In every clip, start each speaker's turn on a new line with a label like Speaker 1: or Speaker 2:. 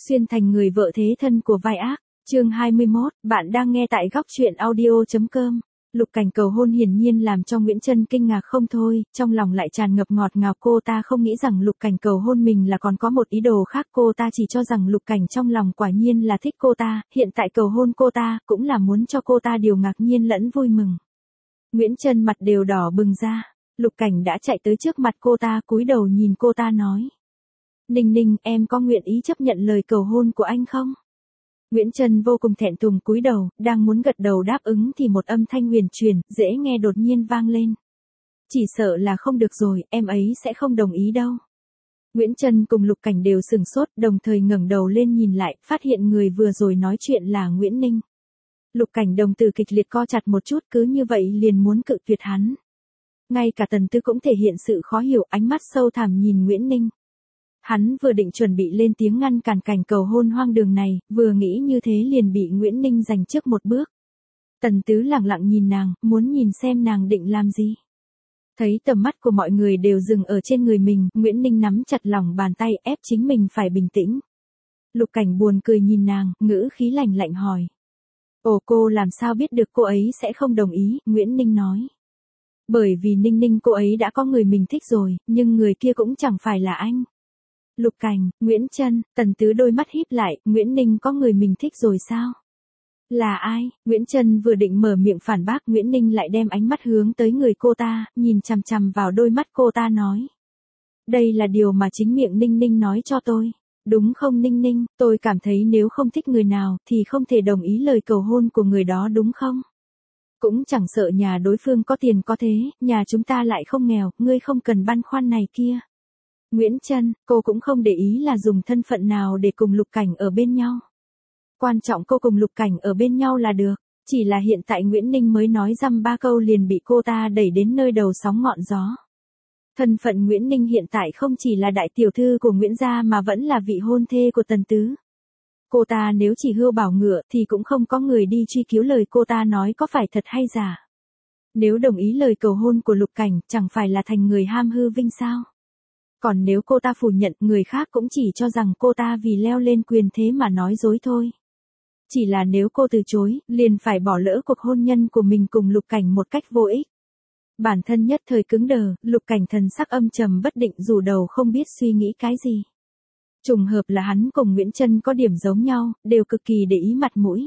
Speaker 1: Xuyên thành người vợ thế thân của vai ác. Chương 21, bạn đang nghe tại góc truyện audio.com. Lục Cảnh cầu hôn hiển nhiên làm cho Nguyễn Trân kinh ngạc không thôi, trong lòng lại tràn ngập ngọt ngào. Cô ta không nghĩ rằng Lục Cảnh cầu hôn mình là còn có một ý đồ khác. Cô ta chỉ cho rằng Lục Cảnh trong lòng quả nhiên là thích cô ta, hiện tại cầu hôn cô ta cũng là muốn cho cô ta điều ngạc nhiên lẫn vui mừng. Nguyễn Trân mặt đều đỏ bừng ra. Lục Cảnh đã chạy tới trước mặt cô ta, cúi đầu nhìn cô ta nói: Ninh Ninh, em có nguyện ý chấp nhận lời cầu hôn của anh không? Nguyễn Trân vô cùng thẹn thùng cúi đầu, đang muốn gật đầu đáp ứng thì một âm thanh huyền truyền, dễ nghe đột nhiên vang lên. Chỉ sợ là không được rồi, em ấy sẽ không đồng ý đâu. Nguyễn Trân cùng Lục Cảnh đều sửng sốt, đồng thời ngẩng đầu lên nhìn lại, phát hiện người vừa rồi nói chuyện là Nguyễn Ninh. Lục Cảnh đồng tử kịch liệt co chặt một chút, cứ như vậy liền muốn cự tuyệt hắn. Ngay cả Tần Tư cũng thể hiện sự khó hiểu, ánh mắt sâu thẳm nhìn Nguyễn Ninh. Hắn vừa định chuẩn bị lên tiếng ngăn cản cảnh cầu hôn hoang đường này, vừa nghĩ như thế liền bị Nguyễn Ninh giành trước một bước. Tần Tứ lặng lặng nhìn nàng, muốn nhìn xem nàng định làm gì. Thấy tầm mắt của mọi người đều dừng ở trên người mình, Nguyễn Ninh nắm chặt lòng bàn tay ép chính mình phải bình tĩnh. Lục Cảnh buồn cười nhìn nàng, ngữ khí lạnh lạnh hỏi. Ồ, cô làm sao biết được cô ấy sẽ không đồng ý? Nguyễn Ninh nói. Bởi vì Ninh Ninh cô ấy đã có người mình thích rồi, nhưng người kia cũng chẳng phải là anh. Lục Cảnh, Nguyễn Trân, Tần Tứ đôi mắt híp lại, Nguyễn Ninh có người mình thích rồi sao? Là ai? Nguyễn Trân vừa định mở miệng phản bác, Nguyễn Ninh lại đem ánh mắt hướng tới người cô ta, nhìn chằm chằm vào đôi mắt cô ta nói. Đây là điều mà chính miệng Ninh Ninh nói cho tôi. Đúng không Ninh Ninh, tôi cảm thấy nếu không thích người nào thì không thể đồng ý lời cầu hôn của người đó đúng không? Cũng chẳng sợ nhà đối phương có tiền có thế, nhà chúng ta lại không nghèo, ngươi không cần băn khoăn này kia. Nguyễn Trân, cô cũng không để ý là dùng thân phận nào để cùng Lục Cảnh ở bên nhau. Quan trọng cô cùng Lục Cảnh ở bên nhau là được, chỉ là hiện tại Nguyễn Ninh mới nói dăm ba câu liền bị cô ta đẩy đến nơi đầu sóng ngọn gió. Thân phận Nguyễn Ninh hiện tại không chỉ là đại tiểu thư của Nguyễn gia mà vẫn là vị hôn thê của Tần Tứ. Cô ta nếu chỉ hươu bảo ngựa thì cũng không có người đi truy cứu lời cô ta nói có phải thật hay giả. Nếu đồng ý lời cầu hôn của Lục Cảnh chẳng phải là thành người ham hư vinh sao? Còn nếu cô ta phủ nhận, người khác cũng chỉ cho rằng cô ta vì leo lên quyền thế mà nói dối thôi. Chỉ là nếu cô từ chối, liền phải bỏ lỡ cuộc hôn nhân của mình cùng Lục Cảnh một cách vô ích. Bản thân nhất thời cứng đờ, Lục Cảnh thần sắc âm trầm bất định rủ đầu không biết suy nghĩ cái gì. Trùng hợp là hắn cùng Nguyễn Trân có điểm giống nhau, đều cực kỳ để ý mặt mũi.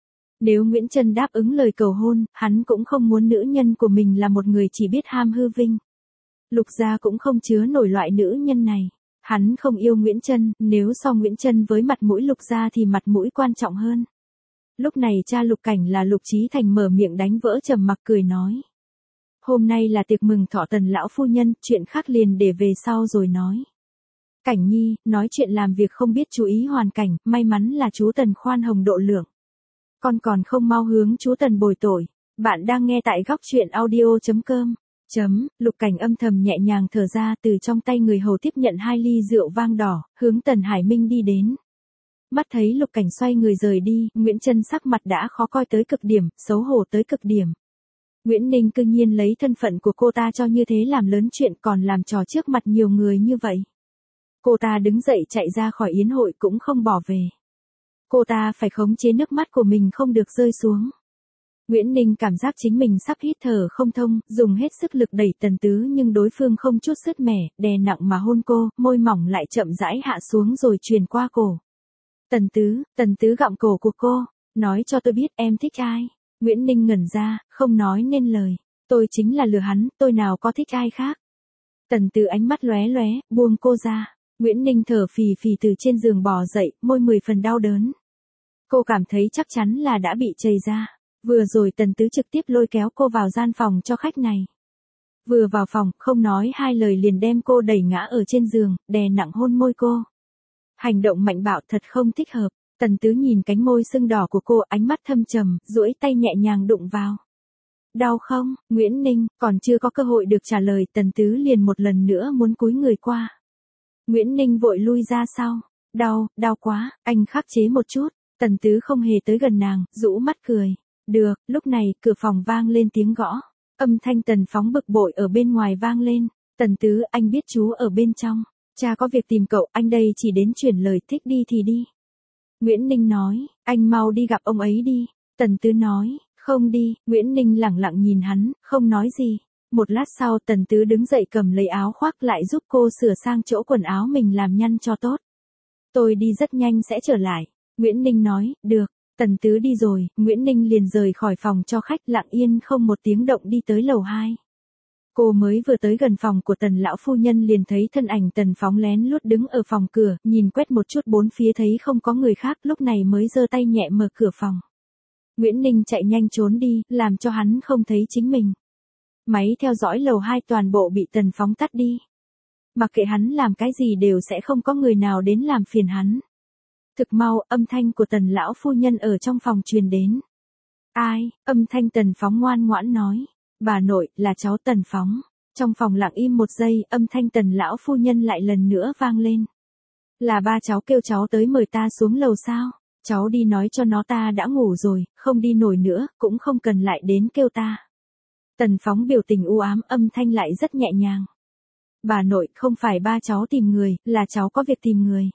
Speaker 1: Nếu Nguyễn Trân đáp ứng lời cầu hôn, hắn cũng không muốn nữ nhân của mình là một người chỉ biết ham hư vinh. Lục gia cũng không chứa nổi loại nữ nhân này. Hắn không yêu Nguyễn Trân, nếu so Nguyễn Trân với mặt mũi Lục gia thì mặt mũi quan trọng hơn. Lúc này cha Lục Cảnh là Lục Chí Thành mở miệng đánh vỡ trầm mặc cười nói. Hôm nay là tiệc mừng thọ Tần lão phu nhân, chuyện khác liền để về sau rồi nói. Cảnh Nhi, nói chuyện làm việc không biết chú ý hoàn cảnh, may mắn là chú Tần khoan hồng độ lượng. Con còn không mau hướng chú Tần bồi tội. Bạn đang nghe tại góc truyện audio.com. Lục Cảnh âm thầm nhẹ nhàng thở ra, từ trong tay người hầu tiếp nhận 2 ly rượu vang đỏ, hướng Tần Hải Minh đi đến. Mắt thấy Lục Cảnh xoay người rời đi, Nguyễn Trân sắc mặt đã khó coi tới cực điểm, xấu hổ tới cực điểm. Nguyễn Ninh cư nhiên lấy thân phận của cô ta cho như thế làm lớn chuyện, còn làm trò trước mặt nhiều người như vậy. Cô ta đứng dậy chạy ra khỏi yến hội cũng không bỏ về. Cô ta phải khống chế nước mắt của mình không được rơi xuống. Nguyễn Ninh cảm giác chính mình sắp hít thở không thông, dùng hết sức lực đẩy Tần Tứ nhưng đối phương không chút sứt mẻ, đè nặng mà hôn cô, môi mỏng lại chậm rãi hạ xuống rồi truyền qua cổ. Tần Tứ gặm cổ của cô, nói cho tôi biết em thích ai. Nguyễn Ninh ngẩn ra, không nói nên lời. Tôi chính là lừa hắn, tôi nào có thích ai khác. Tần Tứ ánh mắt lóe lóe, buông cô ra. Nguyễn Ninh thở phì phì từ trên giường bò dậy, môi 10 phần đau đớn. Cô cảm thấy chắc chắn là đã bị chày ra. Vừa rồi Tần Tứ trực tiếp lôi kéo cô vào gian phòng cho khách này. Vừa vào phòng, không nói hai lời liền đem cô đẩy ngã ở trên giường, đè nặng hôn môi cô. Hành động mạnh bạo thật không thích hợp. Tần Tứ nhìn cánh môi sưng đỏ của cô, ánh mắt thâm trầm, duỗi tay nhẹ nhàng đụng vào. Đau không? Nguyễn Ninh, còn chưa có cơ hội được trả lời, Tần Tứ liền một lần nữa muốn cúi người qua. Nguyễn Ninh vội lui ra sau. Đau quá, anh khắc chế một chút. Tần Tứ không hề tới gần nàng, rũ mắt cười. Được, lúc này, cửa phòng vang lên tiếng gõ. Âm thanh Tần Phóng bực bội ở bên ngoài vang lên. Tần Tứ, anh biết chú ở bên trong. Cha có việc tìm cậu, anh đây chỉ đến chuyển lời, thích đi thì đi. Nguyễn Ninh nói, anh mau đi gặp ông ấy đi. Tần Tứ nói, không đi. Nguyễn Ninh lẳng lặng nhìn hắn, không nói gì. Một lát sau Tần Tứ đứng dậy cầm lấy áo khoác lại giúp cô sửa sang chỗ quần áo mình làm nhăn cho tốt. Tôi đi rất nhanh sẽ trở lại. Nguyễn Ninh nói, được. Tần Tứ đi rồi, Nguyễn Ninh liền rời khỏi phòng cho khách, lặng yên không một tiếng động đi tới lầu 2. Cô mới vừa tới gần phòng của Tần lão phu nhân liền thấy thân ảnh Tần Phóng lén lút đứng ở phòng cửa, nhìn quét một chút bốn phía thấy không có người khác, lúc này mới giơ tay nhẹ mở cửa phòng. Nguyễn Ninh chạy nhanh trốn đi, làm cho hắn không thấy chính mình. Máy theo dõi lầu 2 toàn bộ bị Tần Phóng tắt đi. Mặc kệ hắn làm cái gì đều sẽ không có người nào đến làm phiền hắn. Thực mau, âm thanh của Tần lão phu nhân ở trong phòng truyền đến. Ai? Âm thanh Tần Phóng ngoan ngoãn nói. Bà nội, là cháu Tần Phóng. Trong phòng lặng im một giây, âm thanh Tần lão phu nhân lại lần nữa vang lên. Là ba cháu kêu cháu tới mời ta xuống lầu sao? Cháu đi nói cho nó ta đã ngủ rồi, không đi nổi nữa, cũng không cần lại đến kêu ta. Tần Phóng biểu tình u ám, âm thanh lại rất nhẹ nhàng. Bà nội, không phải ba cháu tìm người, là cháu có việc tìm người.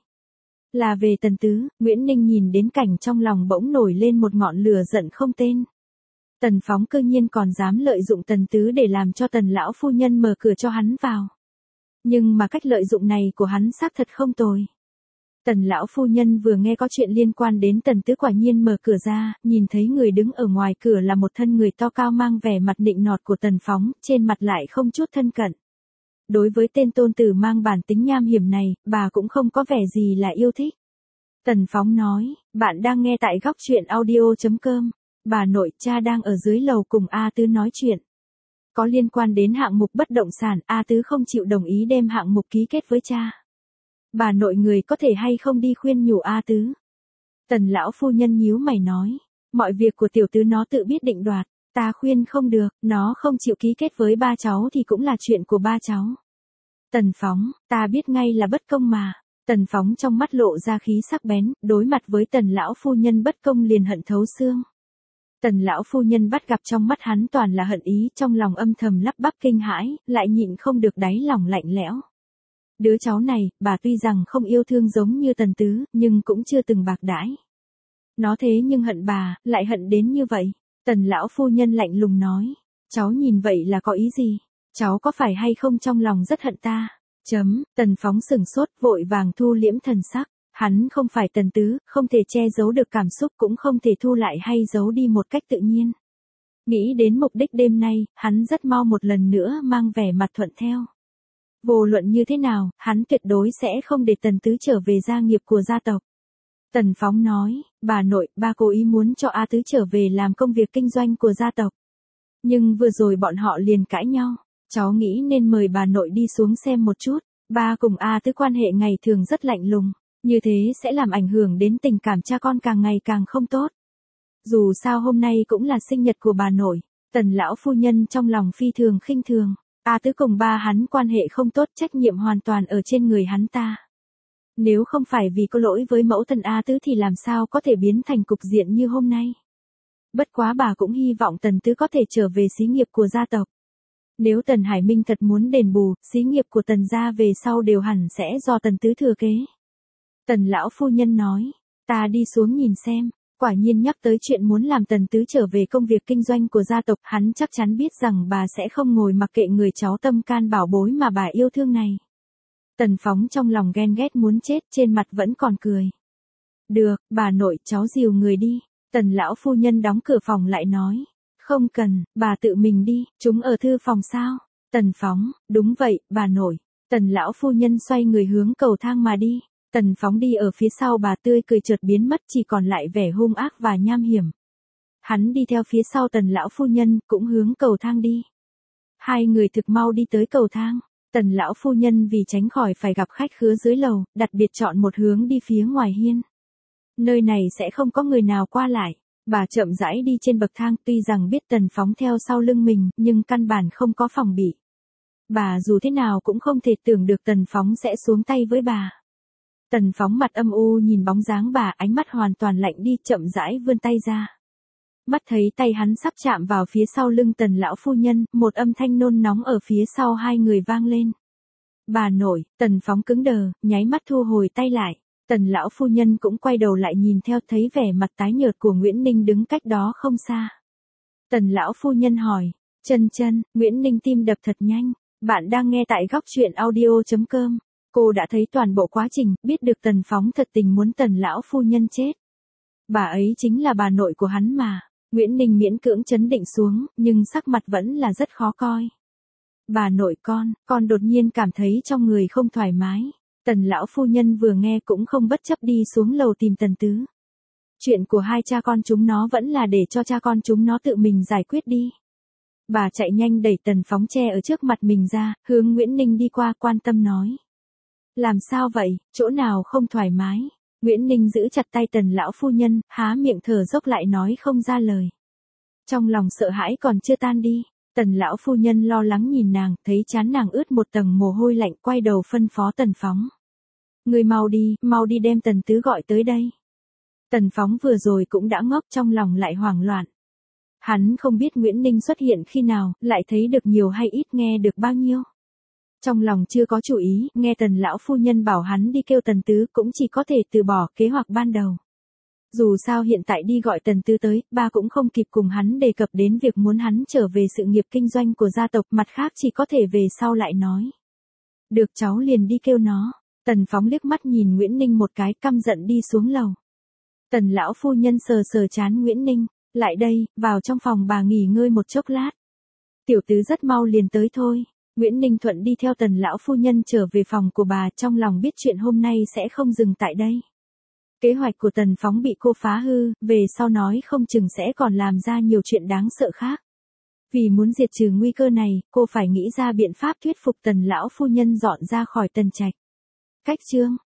Speaker 1: Là về Tần Tứ. Nguyễn Ninh nhìn đến cảnh trong lòng bỗng nổi lên một ngọn lửa giận không tên. Tần Phóng cơ nhiên còn dám lợi dụng Tần Tứ để làm cho Tần lão phu nhân mở cửa cho hắn vào. Nhưng mà cách lợi dụng này của hắn xác thật không tồi. Tần lão phu nhân vừa nghe có chuyện liên quan đến Tần Tứ quả nhiên mở cửa ra, nhìn thấy người đứng ở ngoài cửa là một thân người to cao mang vẻ mặt nịnh nọt của Tần Phóng, trên mặt lại không chút thân cận. Đối với tên tôn tử mang bản tính nham hiểm này, bà cũng không có vẻ gì là yêu thích. Tần Phóng nói, bạn đang nghe tại góc truyện audio.com. Bà nội, cha đang ở dưới lầu cùng A Tứ nói chuyện. Có liên quan đến hạng mục bất động sản, A Tứ không chịu đồng ý đem hạng mục ký kết với cha. Bà nội người có thể hay không đi khuyên nhủ A Tứ. Tần lão phu nhân nhíu mày nói, mọi việc của tiểu tứ nó tự biết định đoạt, ta khuyên không được, nó không chịu ký kết với ba cháu thì cũng là chuyện của ba cháu. Tần Phóng, ta biết ngay là bất công mà. Tần Phóng trong mắt lộ ra khí sắc bén, đối mặt với Tần lão phu nhân bất công liền hận thấu xương. Tần lão phu nhân bắt gặp trong mắt hắn toàn là hận ý, trong lòng âm thầm lắp bắp kinh hãi, lại nhịn không được đáy lòng lạnh lẽo. Đứa cháu này, bà tuy rằng không yêu thương giống như Tần Tứ, nhưng cũng chưa từng bạc đãi. Nó thế nhưng hận bà, lại hận đến như vậy. Tần lão phu nhân lạnh lùng nói, cháu nhìn vậy là có ý gì? Cháu có phải hay không trong lòng rất hận ta? Tần Phóng sừng sốt, vội vàng thu liễm thần sắc. Hắn không phải Tần Tứ, không thể che giấu được cảm xúc, cũng không thể thu lại hay giấu đi một cách tự nhiên. Nghĩ đến mục đích đêm nay, hắn rất mau một lần nữa mang vẻ mặt thuận theo. Vô luận như thế nào, hắn tuyệt đối sẽ không để Tần Tứ trở về gia nghiệp của gia tộc. Tần Phóng nói, bà nội, ba cố ý muốn cho A Tứ trở về làm công việc kinh doanh của gia tộc. Nhưng vừa rồi bọn họ liền cãi nhau, cháu nghĩ nên mời bà nội đi xuống xem một chút. Ba cùng A Tứ quan hệ ngày thường rất lạnh lùng, như thế sẽ làm ảnh hưởng đến tình cảm cha con càng ngày càng không tốt. Dù sao hôm nay cũng là sinh nhật của bà nội, Tần lão phu nhân trong lòng phi thường khinh thường. A Tứ cùng ba hắn quan hệ không tốt, trách nhiệm hoàn toàn ở trên người hắn ta. Nếu không phải vì có lỗi với mẫu thân A Tứ thì làm sao có thể biến thành cục diện như hôm nay. Bất quá bà cũng hy vọng Tần Tứ có thể trở về xí nghiệp của gia tộc. Nếu Tần Hải Minh thật muốn đền bù, xí nghiệp của Tần gia về sau đều hẳn sẽ do Tần Tứ thừa kế. Tần lão phu nhân nói, ta đi xuống nhìn xem. Quả nhiên nhắc tới chuyện muốn làm Tần Tứ trở về công việc kinh doanh của gia tộc, hắn chắc chắn biết rằng bà sẽ không ngồi mặc kệ người cháu tâm can bảo bối mà bà yêu thương này. Tần Phóng trong lòng ghen ghét muốn chết, trên mặt vẫn còn cười. Được, bà nội, cháu dìu người đi. Tần lão phu nhân đóng cửa phòng lại nói, không cần, bà tự mình đi, chúng ở thư phòng sao? Tần Phóng, đúng vậy, bà nội. Tần lão phu nhân xoay người hướng cầu thang mà đi. Tần Phóng đi ở phía sau bà tươi cười chợt biến mất, chỉ còn lại vẻ hung ác và nham hiểm. Hắn đi theo phía sau Tần lão phu nhân, cũng hướng cầu thang đi. Hai người thực mau đi tới cầu thang. Tần lão phu nhân vì tránh khỏi phải gặp khách khứa dưới lầu, đặc biệt chọn một hướng đi phía ngoài hiên. Nơi này sẽ không có người nào qua lại. Bà chậm rãi đi trên bậc thang, tuy rằng biết Tần Phóng theo sau lưng mình, nhưng căn bản không có phòng bị. Bà dù thế nào cũng không thể tưởng được Tần Phóng sẽ xuống tay với bà. Tần Phóng mặt âm u nhìn bóng dáng bà, ánh mắt hoàn toàn lạnh đi, chậm rãi vươn tay ra. Mắt thấy tay hắn sắp chạm vào phía sau lưng Tần lão phu nhân, một âm thanh nôn nóng ở phía sau hai người vang lên. Bà nội, Tần Phóng cứng đờ, nháy mắt thu hồi tay lại. Tần lão phu nhân cũng quay đầu lại nhìn theo, thấy vẻ mặt tái nhợt của Nguyễn Ninh đứng cách đó không xa. Tần lão phu nhân hỏi, Chân Chân, Nguyễn Ninh tim đập thật nhanh, bạn đang nghe tại góc truyện audio.com. Cô đã thấy toàn bộ quá trình, biết được Tần Phóng thật tình muốn Tần lão phu nhân chết. Bà ấy chính là bà nội của hắn mà. Nguyễn Ninh miễn cưỡng trấn định xuống, nhưng sắc mặt vẫn là rất khó coi. Bà nội con đột nhiên cảm thấy trong người không thoải mái. Tần lão phu nhân vừa nghe cũng không bất chấp đi xuống lầu tìm Tần Tứ. Chuyện của hai cha con chúng nó vẫn là để cho cha con chúng nó tự mình giải quyết đi. Bà chạy nhanh đẩy Tần Phóng che ở trước mặt mình ra, hướng Nguyễn Ninh đi qua, quan tâm nói. Làm sao vậy, chỗ nào không thoải mái? Nguyễn Ninh giữ chặt tay Tần lão phu nhân, há miệng thở dốc lại nói không ra lời. Trong lòng sợ hãi còn chưa tan đi, Tần lão phu nhân lo lắng nhìn nàng, thấy trán nàng ướt một tầng mồ hôi lạnh, quay đầu phân phó Tần Phóng. Người mau đi đem Tần Tứ gọi tới đây. Tần Phóng vừa rồi cũng đã ngốc, trong lòng lại hoảng loạn. Hắn không biết Nguyễn Ninh xuất hiện khi nào, lại thấy được nhiều hay ít, nghe được bao nhiêu. Trong lòng chưa có chủ ý, nghe Tần lão phu nhân bảo hắn đi kêu Tần Tứ, cũng chỉ có thể từ bỏ kế hoạch ban đầu. Dù sao hiện tại đi gọi Tần Tứ tới, ba cũng không kịp cùng hắn đề cập đến việc muốn hắn trở về sự nghiệp kinh doanh của gia tộc, mặt khác chỉ có thể về sau lại nói. Được, cháu liền đi kêu nó. Tần Phóng liếc mắt nhìn Nguyễn Ninh một cái, căm giận đi xuống lầu. Tần lão phu nhân sờ sờ trán Nguyễn Ninh, lại đây, vào trong phòng bà nghỉ ngơi một chốc lát. Tiểu Tứ rất mau liền tới thôi. Nguyễn Ninh thuận đi theo Tần lão phu nhân trở về phòng của bà, trong lòng biết chuyện hôm nay sẽ không dừng tại đây. Kế hoạch của Tần Phóng bị cô phá hư, về sau nói không chừng sẽ còn làm ra nhiều chuyện đáng sợ khác. Vì muốn diệt trừ nguy cơ này, cô phải nghĩ ra biện pháp thuyết phục Tần lão phu nhân dọn ra khỏi Tần Trạch. Cách chương